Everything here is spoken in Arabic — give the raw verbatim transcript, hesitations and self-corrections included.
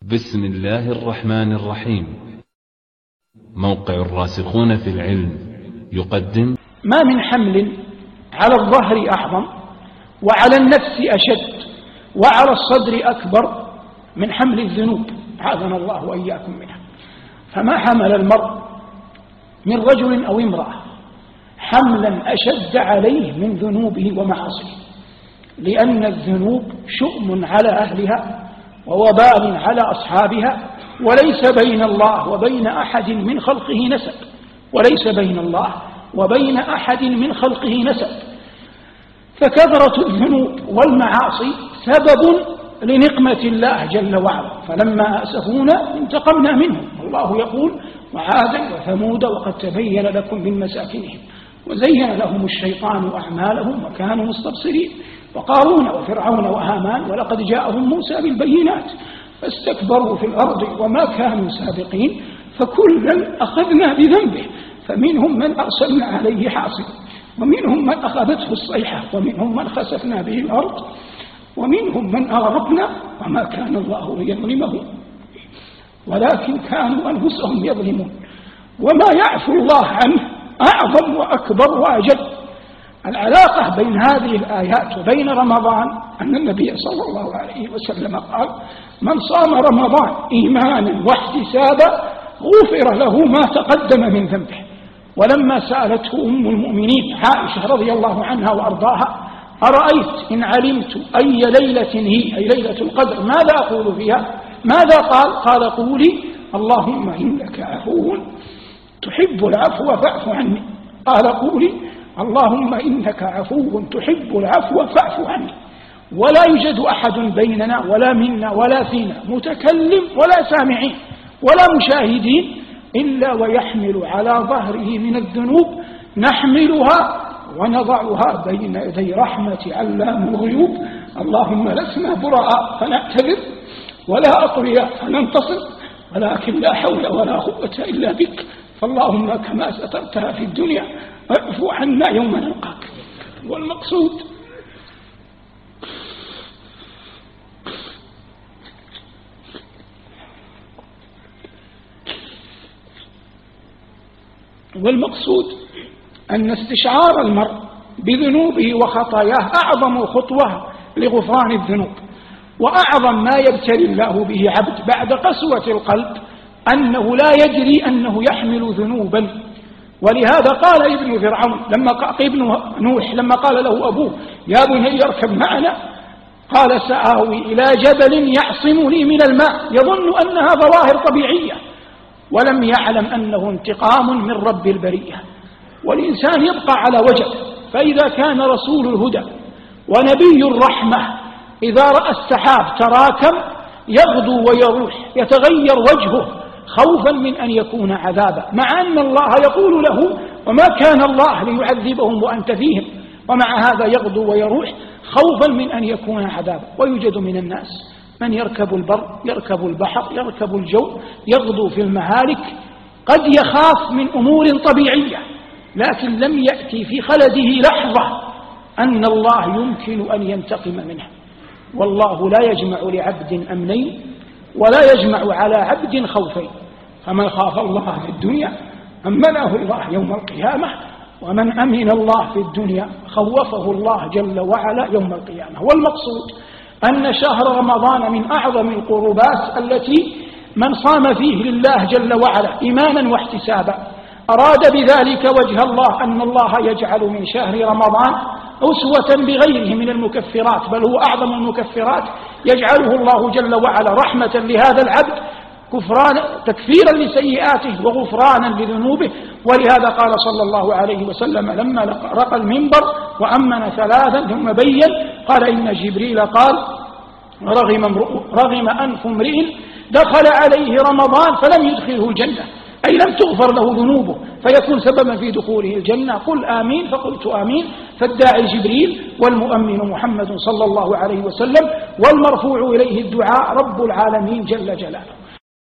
بسم الله الرحمن الرحيم. موقع الراسخون في العلم يقدم: ما من حمل على الظهر أعظم وعلى النفس أشد وعلى الصدر أكبر من حمل الذنوب، عاذنا الله وإياكم منها. فما حمل المرء من رجل أو امرأة حملا أشد عليه من ذنوبه ومعاصيه، لأن الذنوب شؤم على أهلها ووبال على أصحابها، وليس بين الله وبين أحد من خلقه نسب وليس بين الله وبين أحد من خلقه نسب فكثرة الذنوب والمعاصي سبب لنقمة الله جل وعلا. فلما أسفونا انتقمنا منهم، الله يقول: وعادا وثمود وقد تبين لكم من مساكنهم وزين لهم الشيطان أعمالهم وكانوا مستبصرين، وقارون وفرعون وهامان ولقد جاءهم موسى بالبينات فاستكبروا في الأرض وما كانوا سابقين فكلا أخذنا بذنبه فمنهم من أرسلنا عليه حاصبا ومنهم من أخذته الصيحة ومنهم من خسفنا به الأرض ومنهم من أغرقنا وما كان الله ليظلمهم ولكن كانوا أنفسهم يظلمون. وما يعفو الله عنه أعظم وأكبر وأجل. العلاقة بين هذه الآيات وبين رمضان أن النبي صلى الله عليه وسلم قال: من صام رمضان إيمانا واحتسابا غفر له ما تقدم من ذنبه. ولما سألته أم المؤمنين عائشة رضي الله عنها وأرضاها: أرأيت إن علمت أي ليلة هي، أي ليلة القدر، ماذا أقول فيها؟ ماذا قال؟ قال: قولي اللهم إنك عفو تحب العفو فاعف عني. قال: قولي اللهم إنك عفو تحب العفو فاعف عني. ولا يوجد أحد بيننا ولا منا ولا فينا متكلم ولا سامعين ولا مشاهدين إلا ويحمل على ظهره من الذنوب نحملها ونضعها بين يدي رحمة علام الغيوب. اللهم لسنا براء فنعتذر ولا أقوياء فننتصر، ولكن لا حول ولا قوة إلا بك. فاللهم كما سترتها في الدنيا اعفو عنا يوم نلقاك. والمقصود والمقصود أن استشعار المرء بذنوبه وخطاياه أعظم خطوة لغفران الذنوب، وأعظم ما يبتلي الله به عبد بعد قسوة القلب أنه لا يدري أنه يحمل ذنوبا. ولهذا قال ابن فرعون لما قال ابن نوح لما قال له أبوه: يا بني اركب معنا، قال: سآوي إلى جبل يعصمني من الماء. يظن أنها ظواهر طبيعية ولم يعلم أنه انتقام من رب البرية. والإنسان يبقى على وجه، فإذا كان رسول الهدى ونبي الرحمة إذا رأى السحاب تراكم يغدو ويروح يتغير وجهه خوفا من أن يكون عذابا، مع أن الله يقول له: وما كان الله ليعذبهم وأنت فيهم، ومع هذا يغدو ويروح خوفا من أن يكون عذابا. ويوجد من الناس من يركب البر يركب البحر يركب الجو يغدو في المهالك، قد يخاف من أمور طبيعية لكن لم يأتي في خلده لحظة أن الله يمكن أن ينتقم منه. والله لا يجمع لعبد أمنين ولا يجمع على عبد خوفين، فمن خاف الله في الدنيا أمنه الله يوم القيامة، ومن أمن الله في الدنيا خوفه الله جل وعلا يوم القيامة. والمقصود أن شهر رمضان من أعظم القربات التي من صام فيه لله جل وعلا إيمانا واحتسابا أراد بذلك وجه الله أن الله يجعل من شهر رمضان أسوة بغيره من المكفرات، بل هو أعظم المكفرات، يجعله الله جل وعلا رحمة لهذا العبد، كفران تكفيرا لسيئاته وغفرانا لذنوبه. ولهذا قال صلى الله عليه وسلم لما رقى المنبر وأمن ثلاثا ثم بين قال: إن جبريل قال: رغم, رغم أنف امرئ دخل عليه رمضان فلم يدخله الجنة، أي لم تغفر له ذنوبه فيكون سببا في دخوله الجنة. قل آمين، فقلت آمين. فالداعي جبريل والمؤمن محمد صلى الله عليه وسلم والمرفوع إليه الدعاء رب العالمين جل جلاله.